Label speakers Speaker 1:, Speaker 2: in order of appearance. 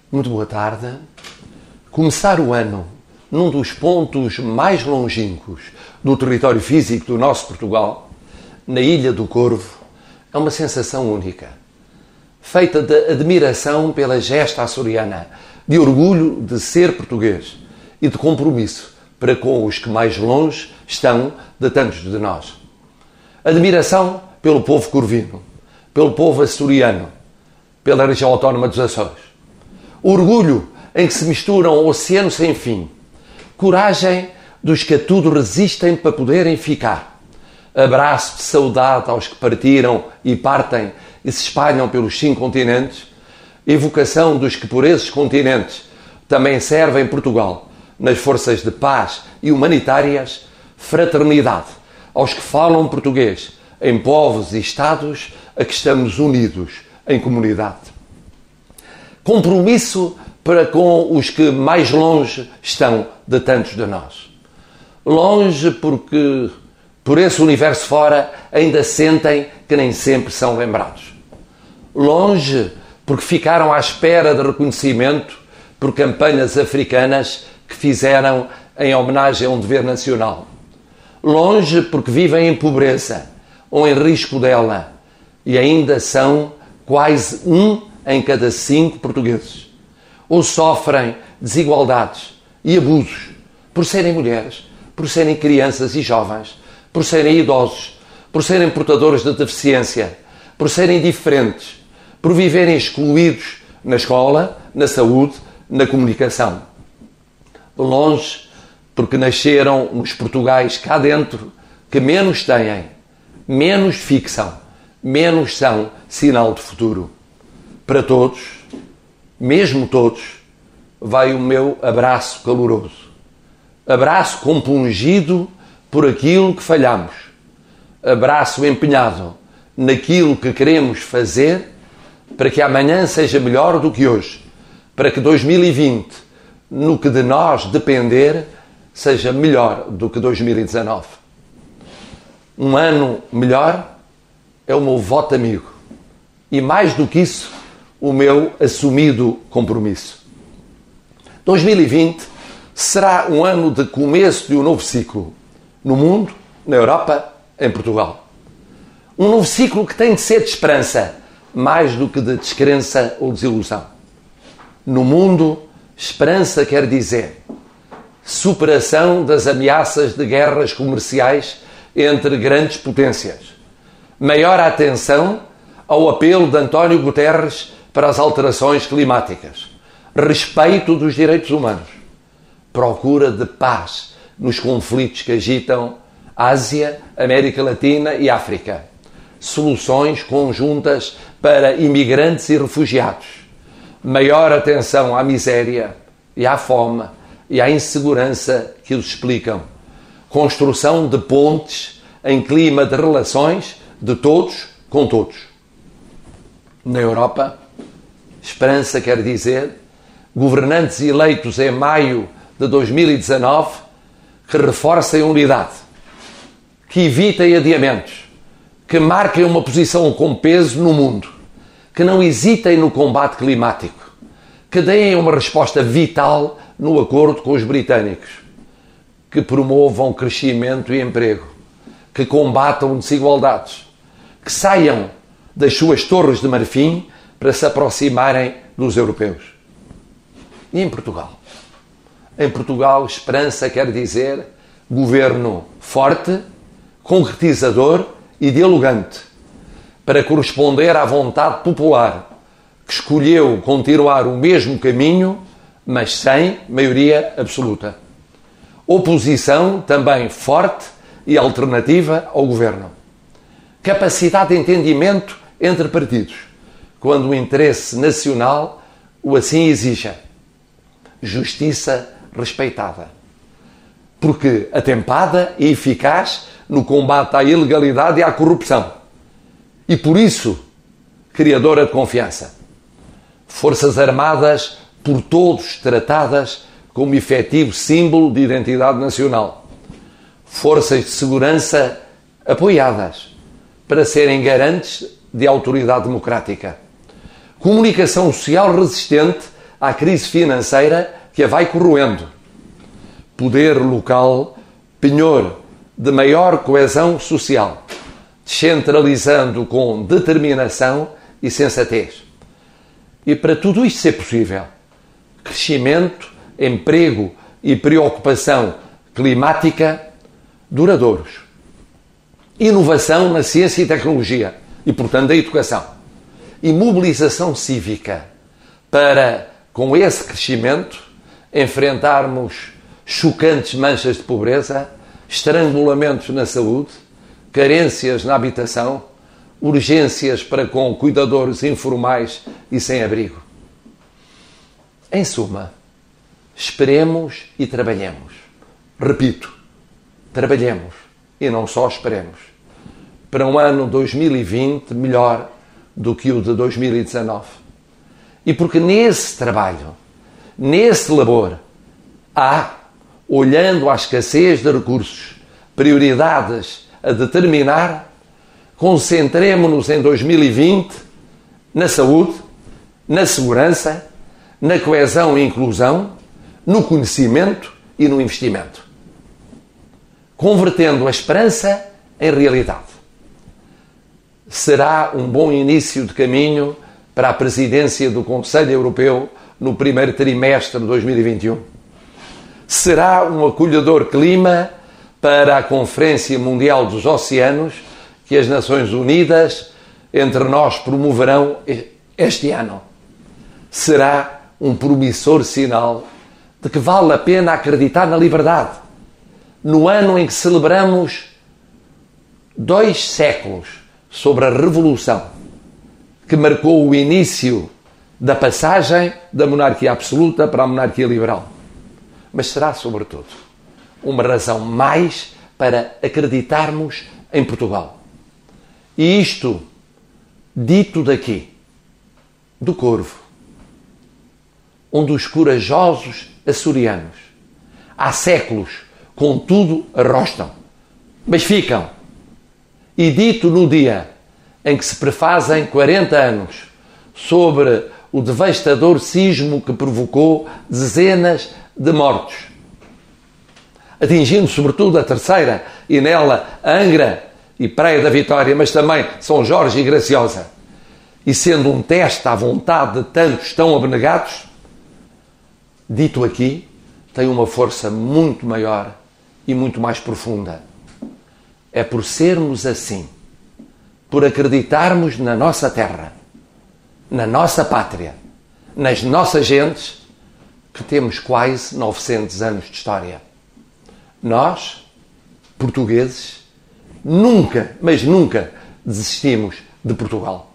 Speaker 1: Muito boa tarde. Começar o ano num dos pontos mais longínquos do território físico do nosso Portugal, na Ilha do Corvo, é uma sensação única, feita de admiração pela gesta açoriana, de orgulho de ser português e de compromisso para com os que mais longe estão de tantos de nós. Admiração pelo povo corvino, pelo povo açoriano, pela região autónoma dos Açores. Orgulho em que se misturam o oceano sem fim. Coragem dos que a tudo resistem para poderem ficar. Abraço de saudade aos que partiram e partem e se espalham pelos 5 continentes. Evocação dos que por esses continentes também servem Portugal nas forças de paz e humanitárias. Fraternidade aos que falam português em povos e estados a que estamos unidos em comunidade. Compromisso para com os que mais longe estão de tantos de nós. Longe porque, por esse universo fora, ainda sentem que nem sempre são lembrados. Longe porque ficaram à espera de reconhecimento por campanhas africanas que fizeram em homenagem a um dever nacional. Longe porque vivem em pobreza ou em risco dela e ainda são quase 1 em cada 5 portugueses. Ou sofrem desigualdades e abusos por serem mulheres, por serem crianças e jovens, por serem idosos, por serem portadores de deficiência, por serem diferentes, por viverem excluídos na escola, na saúde, na comunicação. Longe porque nasceram nos Portugais cá dentro que menos têm, menos fixam, menos são sinal de futuro. Para todos, mesmo todos, vai o meu abraço caloroso. Abraço compungido por aquilo que falhamos. Abraço empenhado naquilo que queremos fazer para que amanhã seja melhor do que hoje. Para que 2020, no que de nós depender, seja melhor do que 2019. Um ano melhor é o meu voto amigo. E mais do que isso, o meu assumido compromisso. 2020 será um ano de começo de um novo ciclo, no mundo, na Europa, em Portugal. Um novo ciclo que tem de ser de esperança, mais do que de descrença ou desilusão. No mundo, esperança quer dizer superação das ameaças de guerras comerciais entre grandes potências, maior atenção ao apelo de António Guterres para as alterações climáticas, respeito dos direitos humanos, procura de paz nos conflitos que agitam Ásia, América Latina e África, soluções conjuntas para imigrantes e refugiados, maior atenção à miséria e à fome e à insegurança que os explicam, construção de pontes em clima de relações de todos com todos. Na Europa, esperança quer dizer governantes eleitos em maio de 2019 que reforcem a unidade, que evitem adiamentos, que marquem uma posição com peso no mundo, que não hesitem no combate climático, que deem uma resposta vital no acordo com os britânicos, que promovam crescimento e emprego, que combatam desigualdades, que saiam das suas torres de marfim para se aproximarem dos europeus. E em Portugal? Em Portugal, esperança quer dizer governo forte, concretizador e dialogante, para corresponder à vontade popular, que escolheu continuar o mesmo caminho, mas sem maioria absoluta. Oposição também forte e alternativa ao governo. Capacidade de entendimento entre partidos, quando o interesse nacional o assim exija. Justiça respeitada. Porque atempada e eficaz no combate à ilegalidade e à corrupção. E por isso, criadora de confiança. Forças Armadas por todos tratadas como efetivo símbolo de identidade nacional. Forças de segurança apoiadas para serem garantes de autoridade democrática. Comunicação social resistente à crise financeira que a vai corroendo. Poder local, penhor de maior coesão social, descentralizando com determinação e sensatez. E para tudo isto ser possível, crescimento, emprego e preocupação climática duradouros. Inovação na ciência e tecnologia e, portanto, da educação. E mobilização cívica para, com esse crescimento, enfrentarmos chocantes manchas de pobreza, estrangulamentos na saúde, carências na habitação, urgências para com cuidadores informais e sem abrigo. Em suma, esperemos e trabalhemos. Repito, trabalhemos e não só esperemos. Para um ano 2020 melhor do que o de 2019. E porque nesse trabalho, nesse labor, há, olhando à escassez de recursos, prioridades a determinar, concentremo-nos em 2020 na saúde, na segurança, na coesão e inclusão, no conhecimento e no investimento. Convertendo a esperança em realidade. Será um bom início de caminho para a presidência do Conselho Europeu no primeiro trimestre de 2021. Será um acolhedor clima para a Conferência Mundial dos Oceanos que as Nações Unidas entre nós promoverão este ano. Será um promissor sinal de que vale a pena acreditar na liberdade. No ano em que celebramos 2 séculos sobre a Revolução, que marcou o início da passagem da monarquia absoluta para a monarquia liberal. Mas será, sobretudo, uma razão mais para acreditarmos em Portugal. E isto, dito daqui, do Corvo, onde os corajosos açorianos, há séculos, contudo, arrostam, mas ficam. E dito no dia em que se prefazem 40 anos sobre o devastador sismo que provocou dezenas de mortos, atingindo sobretudo a Terceira e nela Angra e Praia da Vitória, mas também São Jorge e Graciosa, e sendo um teste à vontade de tantos tão abnegados, dito aqui, tem uma força muito maior e muito mais profunda. É por sermos assim, por acreditarmos na nossa terra, na nossa pátria, nas nossas gentes, que temos quase 900 anos de história. Nós, portugueses, nunca, mas nunca desistimos de Portugal.